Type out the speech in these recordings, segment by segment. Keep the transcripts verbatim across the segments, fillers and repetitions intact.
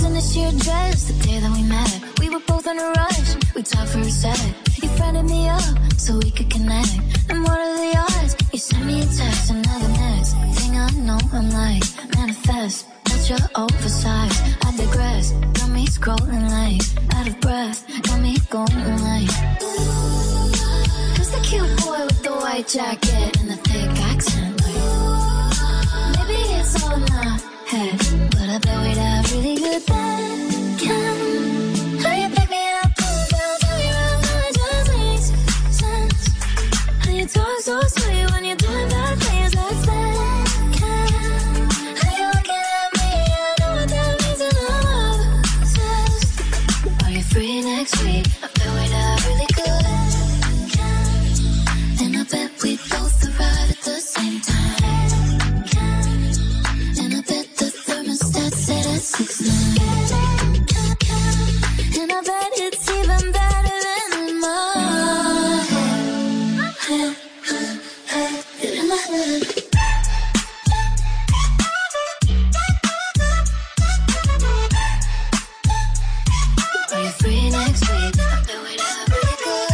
in a sheer dress. The day that we met, we were both in a rush. We talked for a sec. You friended me up so we could connect. And what are the odds? You sent me a text, and now the next thing I know, I'm like, manifest. That's your oversized. I digress. Got me scrolling like out of breath. Got me going like, who's the cute boy with the white jacket and the thick accent? Like, maybe it's all in my head, but I bet we'd have really good then. Can how you pick me up, pull down, tell me around, how it just makes sense. How you talk so sweet when you're doing bad things like that. Can how you looking at me? I know what that means in love. Obsessed. Are you free next week? I bet we'd have really good. Can and I bet we both arrive at the same time. Can and I bet the thermostat set at six nine. And I bet it's even better than in my head. In my head. Are you free next week? I bet we'd have really good.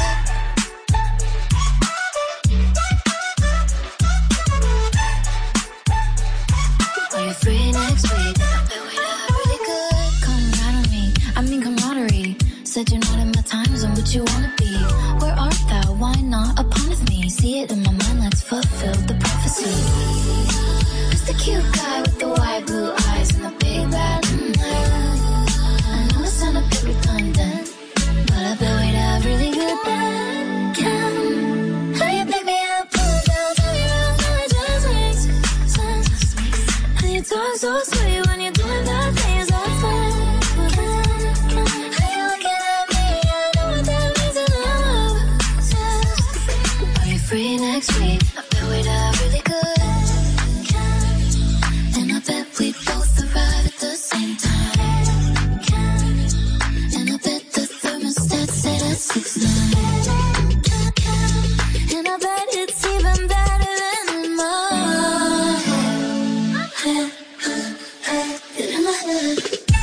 Are you free next week? I bet we'd have really good. Come right on me, I mean camaraderie. Said you're not in my time zone, but you wanna be. Where art thou? Why not upon with me? See it in my mind, let's fulfill the prophecy. Who's the cute guy with the wide blue eyes and the big bad eyes? I know it sound a bit redundant, but I bet we'd have really good then. Can how you pick me up, pull down, tell me around, how it just makes sense. How you talk so sweet when you're doing bad things like that. Can how you looking at me? I know what that means in love. Obsessed. Are you free next week? I bet we'd have really good. And I bet we both arrive at the same time. And I bet the thermostat set at six nine. And I bet it's even better than in my head. In my head.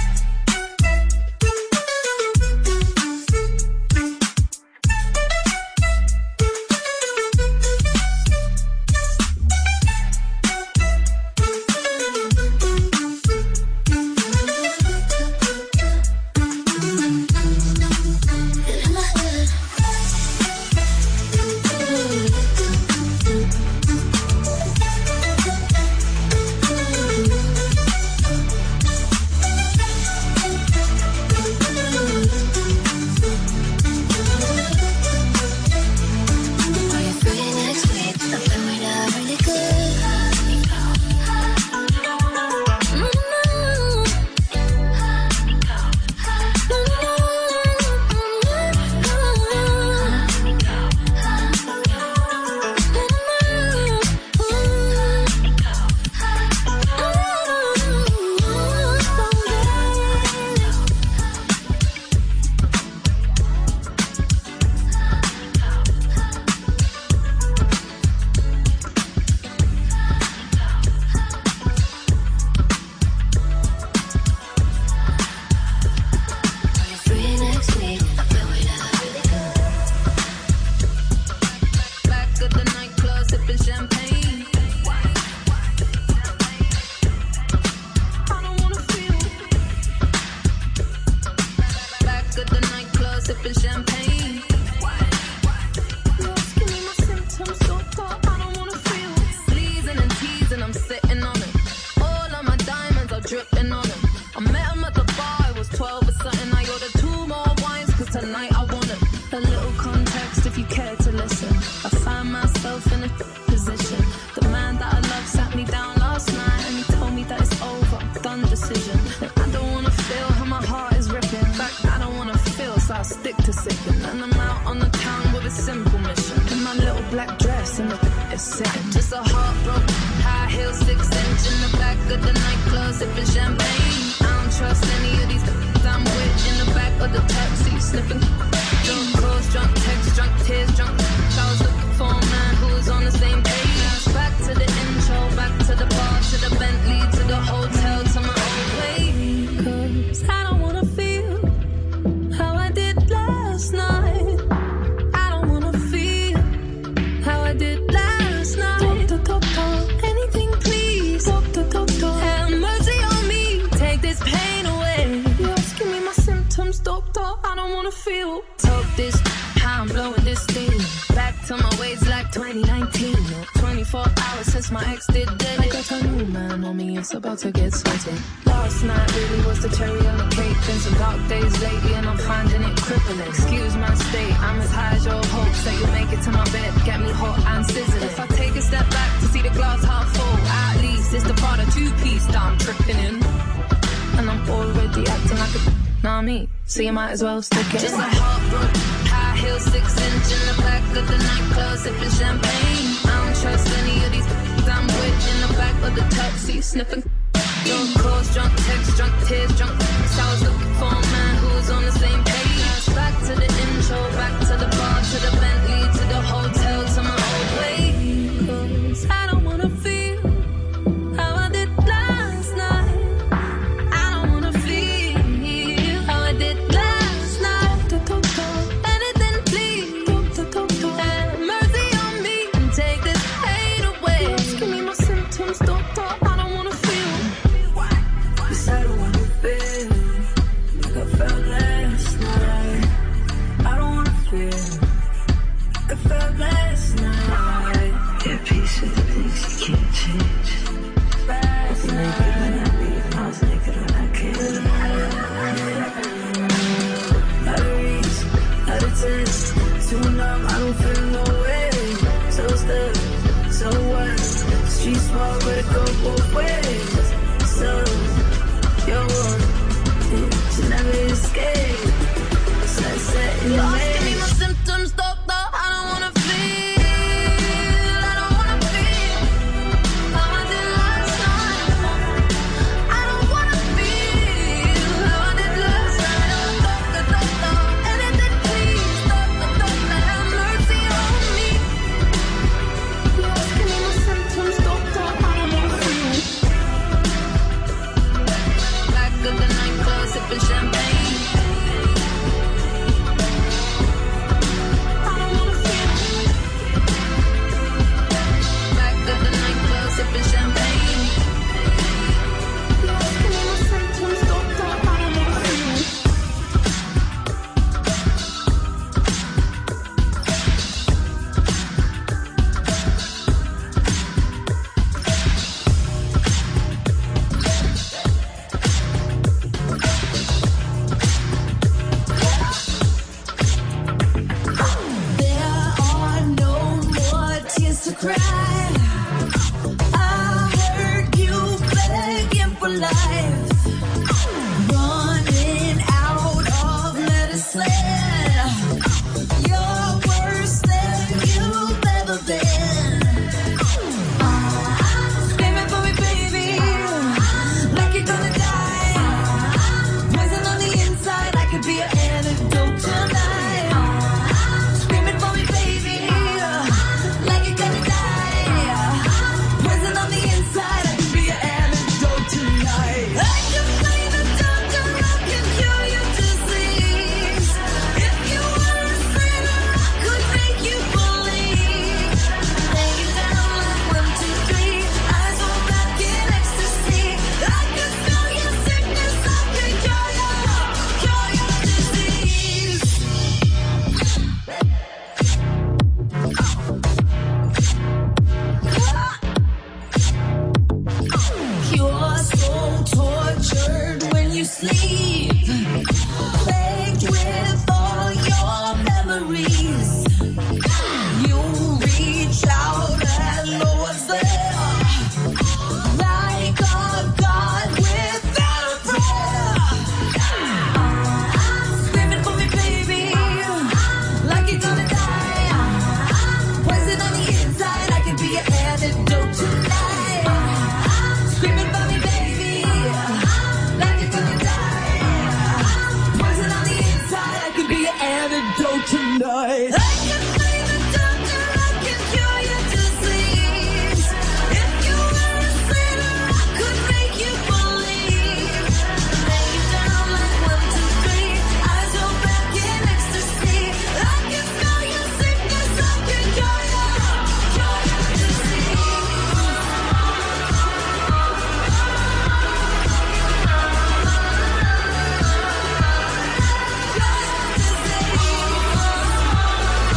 Are you free next week? I bet we'd have really good. Are you free next week? I bet we'd have really good. Back at the nightclub, sipping champagne. I don't wanna feel. Back at the nightclub, sipping champagne. You're asking me my symptoms, so far I don't wanna feel. Sleazing and teasing, I'm sitting on it. All of my diamonds are dripping on it. I met him at the bar, I was twelve or something. I ordered two more wines, cause tonight I want it. A little context if you care to listen. I find myself in a position. The man that I love sat me down last night and he told me that it's over, done decision. And I don't wanna feel how my heart is ripping. In fact, I don't wanna feel, so I'll stick to sipping. And I'm out on the town with a simple mission. In my little black dress and the is sitting. Just a heartbroken, high heel, six inch in the back of the nightclub, sipping champagne. I don't trust any of these I'm with in the back of the taxi, sniffing. Drunk calls, drunk texts, drunk tears, drunk. I was looking for a man who was on the same page. Back to the intro, back to the bar, to the Bentley, to the hotel, to my own way. Cause I don't ex, my ex did dead. I got a new man on me, it's about to get sweaty. Last night really was the cherry on the cake. Been some dark days lately and I'm finding it crippling. Excuse my state, I'm as high as your hopes that you'll make it to my bed, get me hot and sizzling. If I take a step back to see the glass half full, at least it's the Prada two-piece that I'm tripping in. And I'm already acting like a nah me, so you might as well stick it. Just a heartbroken, high heel, six inch in the back of the nightclub, sipping champagne. I don't trust any of these I'm with in the back of the taxi, sniffing. Drunk calls, drunk texts, drunk tears, drunk texts. I was looking for a man who was on the same page. Back to the intro, back to the bar, to the Bentley, to the hotel, to my old way. 'Cause I don't wanna feel how I did last night. I don't wanna feel how I did last night. Anything, please. Have mercy on me and take this pain away. Give me my symptoms, doctor. I don't wanna feel. Yes, I don't wanna feel like I felt last night. I don't wanna feel like I felt last night. Yeah, peace with the things you can't change. Last I was naked when I leave, I was naked when I came. Batteries, out of ten, too numb, I don't feel no way. So stuck, so what? Street small, but it go both ways. So, yo, you never escape. Sunset in the maze. Give me my symptoms, doctor, I don't wanna feel. I don't wanna feel how I did last night. I don't wanna feel how I did last night. Doctor, doctor, anything please. Doctor, doctor, have mercy on me. Yes, give me my symptoms, doctor, I don't wanna feel. Back of the nightclub, sipping champagne. I don't wanna feel. Back of the nightclub, sipping champagne. Yes, give me my symptoms, doctor, I don't wanna feel. There are no more tears to cry. I heard you begging for life, running out of medicine. You're worse than you've ever been. Screaming for me, baby, like you're gonna die. Poison on the inside, I could be an antidote tonight. Screaming for me, baby, like you're gonna die. Poison on the inside, I could be an antidote tonight. I can play the doctor, I can cure your disease. If you were a sinner, I could make you believe. Lay you down like one, two, three, eyes on back in ecstasy. I can feel your sickness, I can cure your, cure your disease. You're so tortured when you sleep, plagued with all your memories. You reach out and no one's there, like a god without a prayer. Screaming for me, baby, like you're gonna die. Poison on the inside, I could be an antidote tonight. Screaming for me, baby, like you're gonna die. Poison on the inside, I could be an antidote tonight. I can play the doctor, I can cure your disease. If you were a sinner, I could make you believe. Lay you down like one, two, three, eyes on back in ecstasy. I can feel your sickness, I can cure your, cure your disease. Cure your disease.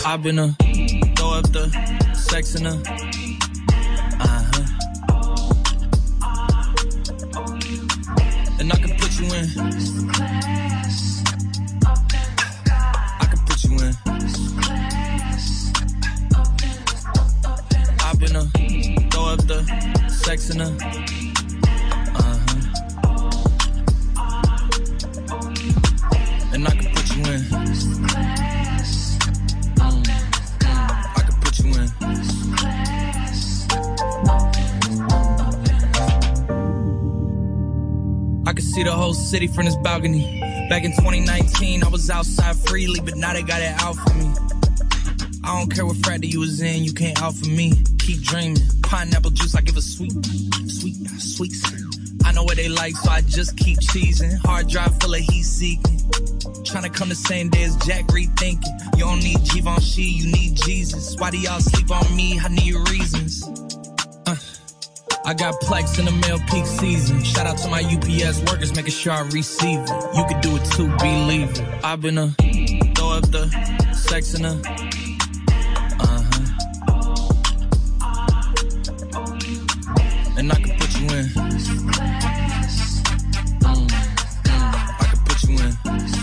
I've been a throw up the sex in her. Uh-huh. And I can put you in. I can put you in. I've been a throw up the sex in her. Uh-huh. And I can put you in. I can see the whole city from this balcony. Back in twenty nineteen, I was outside freely, but now they got it out for me. I don't care what fraternity you was in, you can't out for me. Keep dreaming. Pineapple juice, I give a sweet, sweet, sweet. I know what they like, so I just keep cheesing. Hard drive full of heat seeking. Tryna come the same day as Jack, rethinking. You don't need Givenchy, you need Jesus. Why do y'all sleep on me? I need reasons. Uh, I got Plex in the mail peak season. Shout out to my U P S workers, making sure I receive it. You can do it too, believe it. I've been a throw up the sex in her. Uh-huh. And I can put you in. Mm, mm, I can put you in.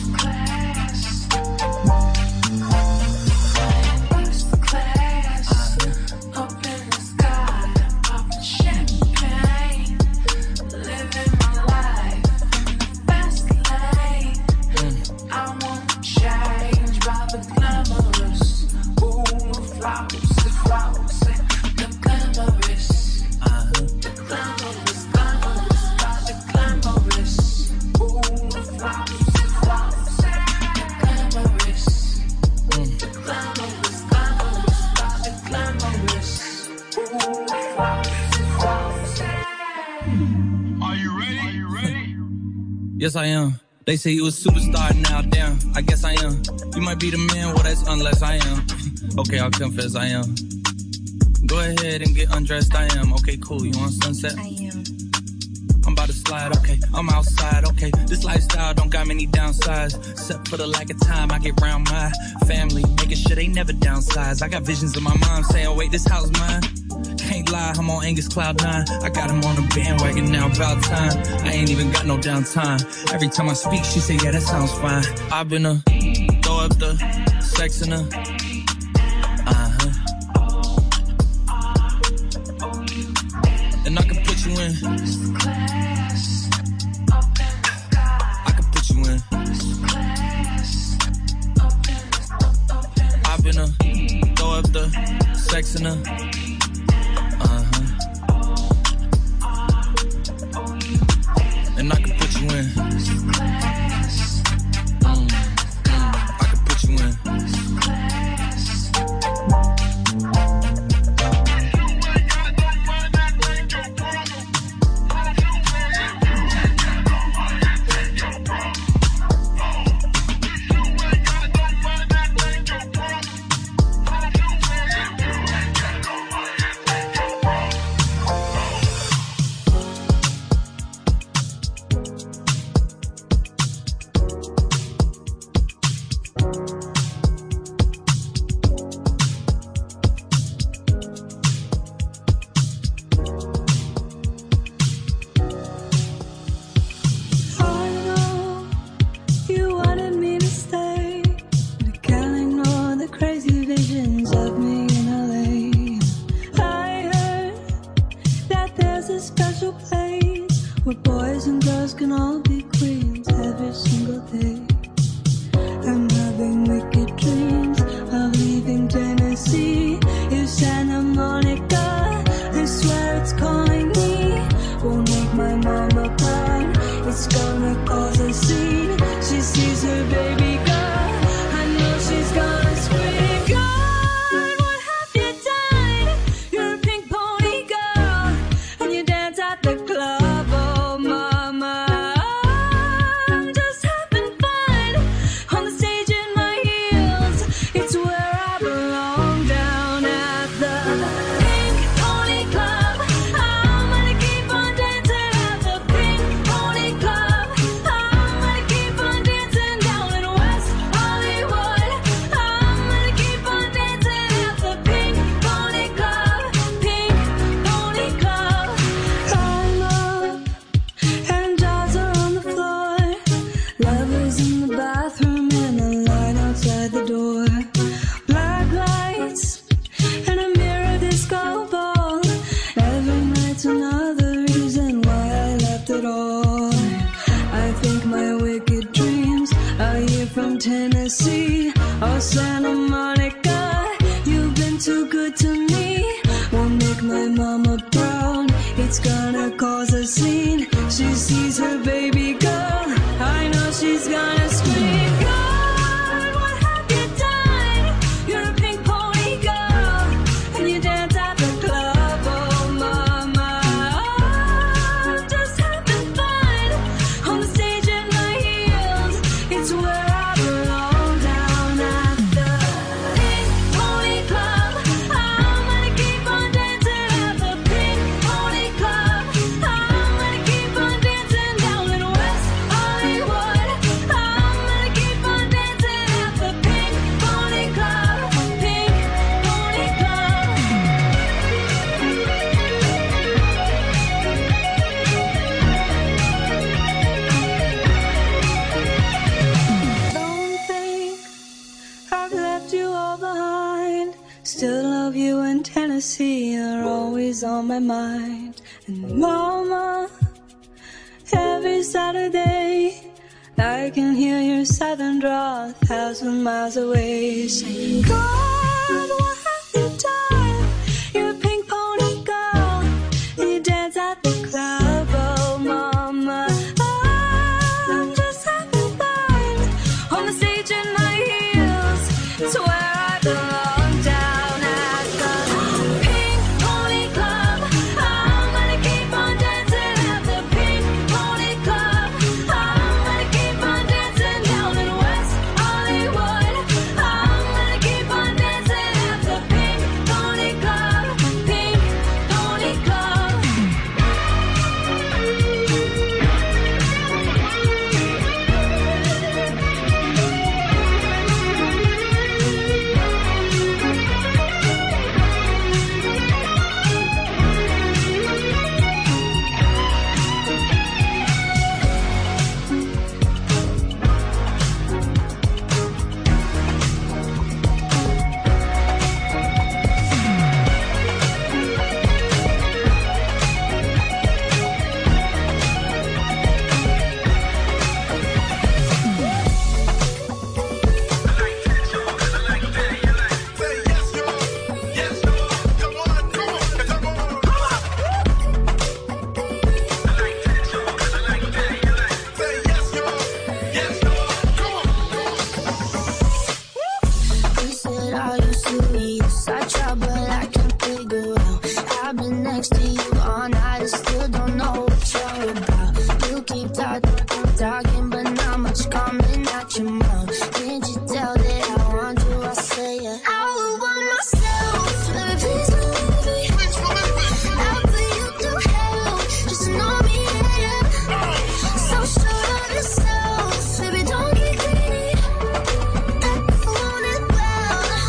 Yes, I am. They say you a superstar now, damn. I guess I am. You might be the man, well, that's unless I am. Okay, I'll confess I am. Go ahead and get undressed, I am. Okay, cool, you want sunset? I am. I'm about to slide, okay. I'm outside, okay. This lifestyle don't got many downsides. Except for the lack of time I get around my family. Making sure they never downsize. I got visions of my mom saying, oh, wait, this house mine. Can't lie, I'm on Angus Cloud nine. I got him on the bandwagon now, about time. I ain't even got no downtime. Every time I speak, she say, yeah, that sounds fine. I've been a throw up the sex in her. Uh-huh. And I can put you in. I can put you in. I've been a throw up the sex in her. And I can put you in. Mm, mm, I can put you in. Oh, Santa Monica, you've been too good to me. Won't make my mama proud. It's gonna cause a scene. She sees her baby girl. I know she's gonna scream. God, what have you done? You're a pink pony girl, and you dance at the club. Oh, mama, I'm just having fun on the stage in my heels. It's where I belong, down at the Pink Pony Club. I'm gonna keep on dancing at the Pink Pony Club. I'm gonna keep on dancing down in West Hollywood. I'm gonna keep on dancing at the Pink Pony Club. Pink Pony Club. Don't think I've left you all behind. Still love you in Tennessee. You're always on my mind. And mama, every Saturday I can hear your southern drawl a thousand miles away. Saying, God, what have you done? You're a pink pony girl, and you dance at the club. Oh, mama, I'm just having fun on the stage in my heels. It's where I belong, down at the Pink Pony Club. I'm gonna keep on dancing at the Pink Pony Club. I'm gonna keep on dancing down in West Hollywood. I'm gonna keep on dancing at the Pink Pony Club. Pink Pony Club. He said, are you serious? I try, but I can't figure out. I've been next to you all night and still don't know what you're about. You keep talking, talking, but not much coming out your mouth. Can't you tell that I want you? I say it. I would want myself. Baby, please believe me. I'll put you through hell. Just know me, yeah. So sure of yourself. Baby, don't get greedy. I want it well.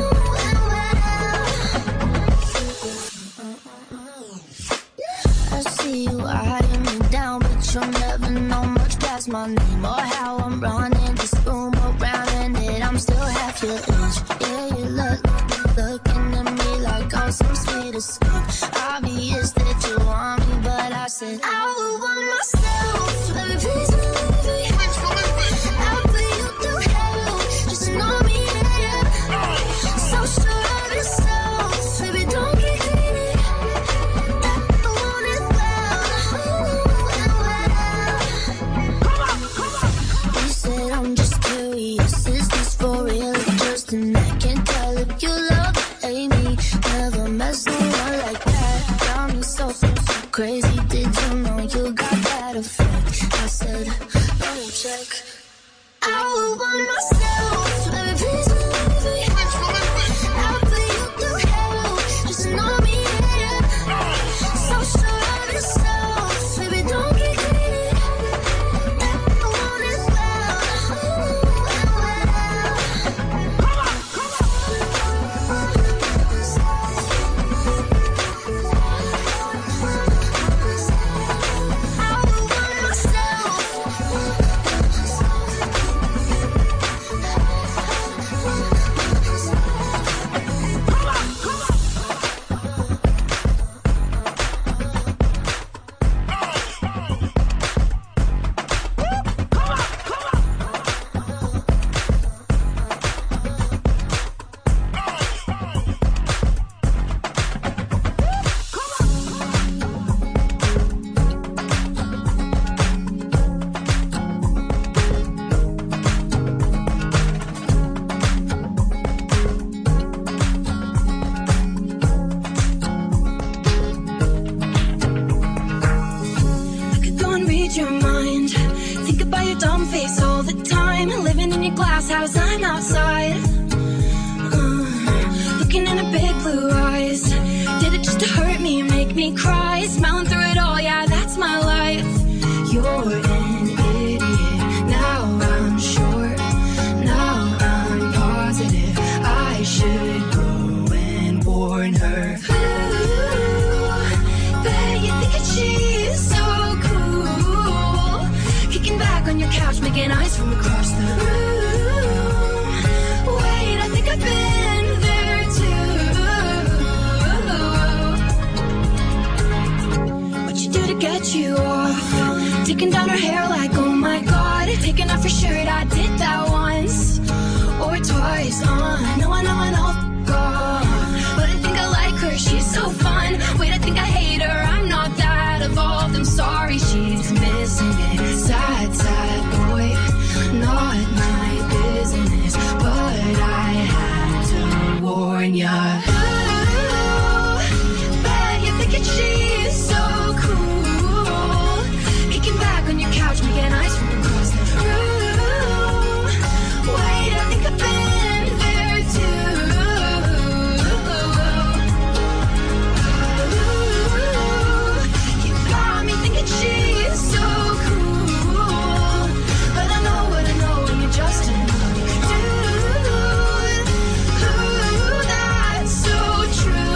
I see you eyeing me down, but you'll never know much past my name or how I'm running this room around, and that I'm still half your age. Yeah, you look, looking at me like I'm some sweet escape. Obvious that you want me, but I said I would want myself. Baby, please believe me. I'll put you through hell. Just know me, yeah. So sure of yourself. Baby, don't get greedy. I want it well. You said I'm just curious. Is this for real or just an act? Can't tell if you love or hate me. Never met someone like that. Got me so, so, so crazy. Did you know you got that effect? I said, double check. I would want myself. Baby, please believe me. I'll put you through hell. Just know me, yeah. So sure of yourself. Baby, don't get greedy. I want it well. blue eyes. Did it just to hurt me, make me cry? Smiling through it all, yeah, that's my life. You're an idiot. Now I'm sure. Now I'm positive. I should go and warn her. Ooh, bet you think that she's so cool. Kicking back on your couch, making eyes from across the room. Wait, I think I've been there too. What you do to get you off? Taking down her hair like, oh my god. Taking off her shirt, I did that once or twice. Uh, I know, I know, I know, God. But I think I like her, she's so fun. Wait, I think I hate her, I'm not that evolved. I'm sorry, she's missing it. Sad, sad boy, not my business. But I had to warn ya. Ooh, bet you think that she's so cool. Kicking back on your couch, making eyes from across the room. Wait, I think I've been there too. Ooh, you got me thinking she's so cool. But I know what I know, and you're just another dude. Ooh, that's so true.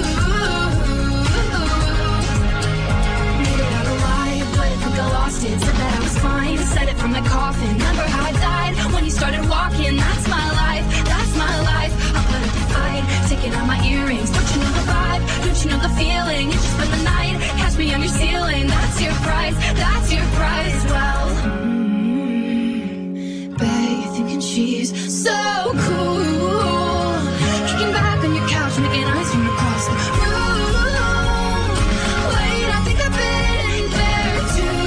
Made it out alive, but I think I lost it. Said that I was fine, said it from the coffin. Remember how I died when you started walking? That's my life, that's my life. I'll put up a fight, taking out my earrings. Don't you know the vibe? Don't you know the feeling? You just spend the night, catch me on your ceiling. That's your price, that's your price. Well, mm, bet you're thinking she's so cool. Kicking back on your couch, making eyes from across the room. Wait, I think I've been there too.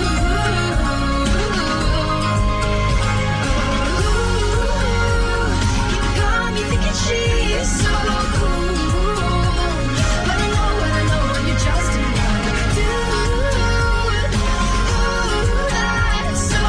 You got me thinking she's so cool. But I know what I know, and you're just another dude. Ooh, that's so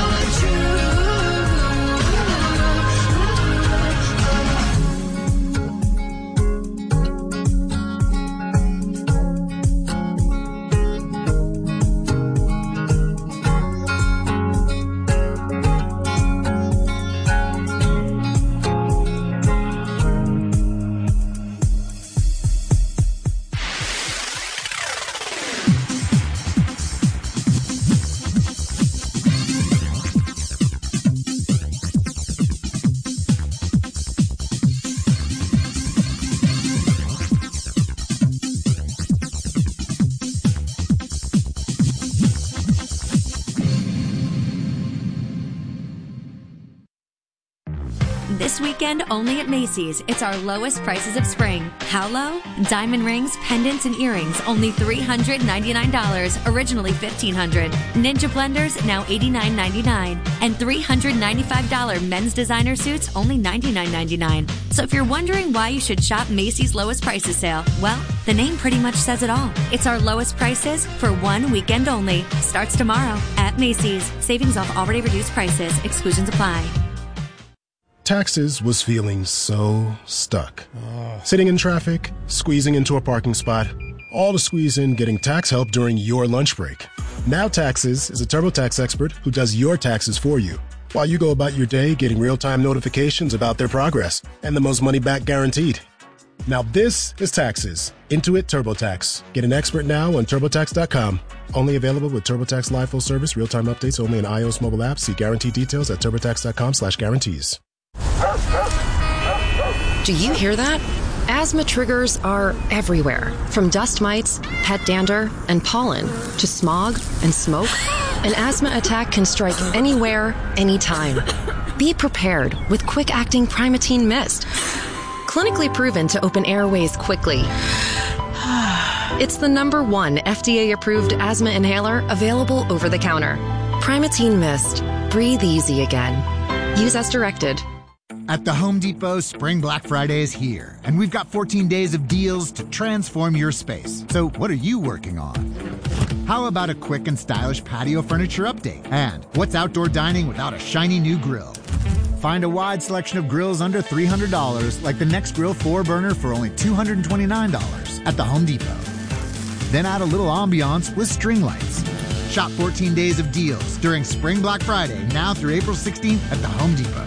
This weekend, only at Macy's, it's our lowest prices of spring. How low? Diamond rings, pendants, and earrings, only three hundred ninety-nine dollars, originally fifteen hundred dollars. Ninja blenders, now eighty-nine ninety-nine. And three hundred ninety-five dollars men's designer suits, only ninety-nine ninety-nine. So if you're wondering why you should shop Macy's lowest prices sale, well, the name pretty much says it all. It's our lowest prices for one weekend only. Starts tomorrow at Macy's. Savings off already reduced prices. Exclusions apply. Taxes was feeling so stuck. Oh. Sitting in traffic, squeezing into a parking spot, all to squeeze in getting tax help during your lunch break. Now Taxes is a TurboTax expert who does your taxes for you, while you go about your day getting real-time notifications about their progress and the most money back guaranteed. Now this is Taxes. Intuit TurboTax. Get an expert now on TurboTax dot com. Only available with TurboTax Live Full Service. Real-time updates only on iOS mobile apps. See guarantee details at TurboTax dot com slash guarantees. Do you hear that? Asthma triggers are everywhere, from dust mites, pet dander, and pollen, to smog and smoke. An asthma attack can strike anywhere, anytime. Be prepared with quick-acting Primatene Mist. Clinically proven to open airways quickly. It's the number one F D A-approved asthma inhaler available over the counter. Primatene Mist. Breathe easy again. Use as directed. At the Home Depot, Spring Black Friday is here, and we've got fourteen days of deals to transform your space. So what are you working on? How about a quick and stylish patio furniture update? And what's outdoor dining without a shiny new grill? Find a wide selection of grills under three hundred dollars, like the NextGrill four burner for only two hundred twenty-nine dollars at the Home Depot. Then add a little ambiance with string lights. Shop fourteen days of deals during Spring Black Friday, now through April sixteenth at the Home Depot.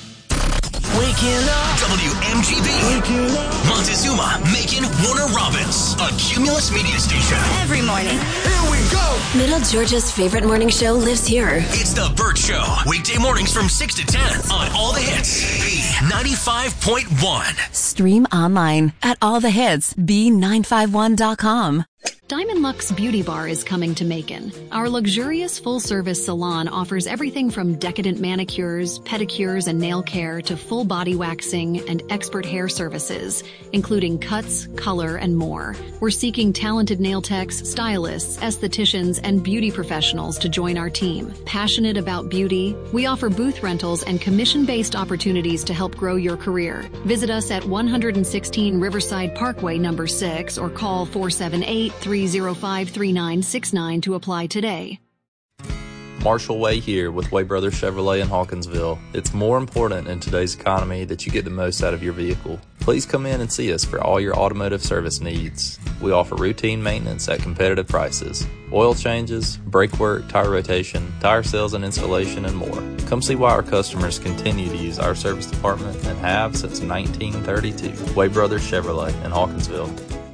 Waking up. W M G B. Waking up. Montezuma, Macon, Warner Robins. A Cumulus Media Station. Every morning. Here we go. Middle Georgia's favorite morning show lives here. It's The Burt Show. Weekday mornings from six to ten on All the Hits. B ninety-five point one. Stream online at all the hits b nine five one dot com. Diamond Luxe Beauty Bar is coming to Macon. Our luxurious full-service salon offers everything from decadent manicures, pedicures, and nail care to full body waxing and expert hair services, including cuts, color, and more. We're seeking talented nail techs, stylists, estheticians, and beauty professionals to join our team. Passionate about beauty, we offer booth rentals and commission-based opportunities to help grow your career. Visit us at one sixteen Riverside Parkway, number six, or call four seven eight, three zero five, three nine six nine to apply today. Marshall Way here with Way Brothers Chevrolet in Hawkinsville. It's more important in today's economy that you get the most out of your vehicle. Please come in and see us for all your automotive service needs. We offer routine maintenance at competitive prices, oil changes, brake work, tire rotation, tire sales and installation, and more. Come see why our customers continue to use our service department and have since nineteen thirty-two. Way Brothers Chevrolet in Hawkinsville.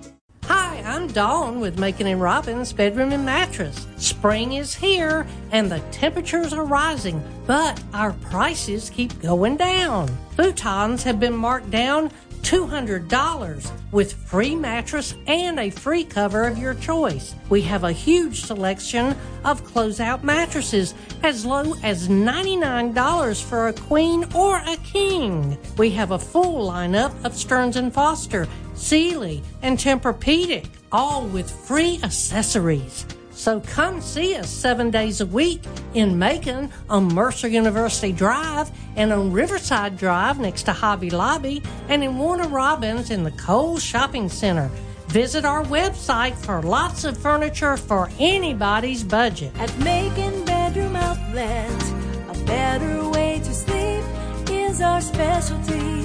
Hi, I'm Dawn with Macon and Robbins Bedroom and Mattress. Spring is here and the temperatures are rising, but our prices keep going down. Futons have been marked down two hundred dollars with free mattress and a free cover of your choice. We have a huge selection of closeout mattresses as low as ninety-nine dollars for a queen or a king. We have a full lineup of Stearns and Foster, Sealy, and Tempur-Pedic, all with free accessories. So come see us seven days a week in Macon on Mercer University Drive and on Riverside Drive next to Hobby Lobby and in Warner Robins in the Kohl's Shopping Center. Visit our website for lots of furniture for anybody's budget. At Macon Bedroom Outlet, a better way to sleep is our specialty.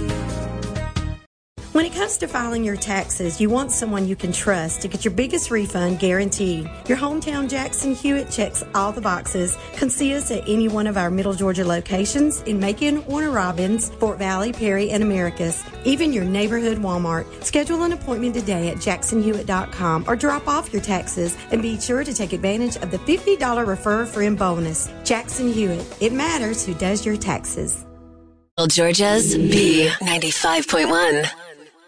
When it comes to filing your taxes, you want someone you can trust to get your biggest refund guaranteed. Your hometown Jackson Hewitt checks all the boxes. Come see us at any one of our Middle Georgia locations in Macon, Warner Robins, Fort Valley, Perry, and Americus. Even your neighborhood Walmart. Schedule an appointment today at jackson hewitt dot com or drop off your taxes and be sure to take advantage of the fifty dollars Refer a Friend bonus. Jackson Hewitt. It matters who does your taxes. Georgia's B ninety-five point one.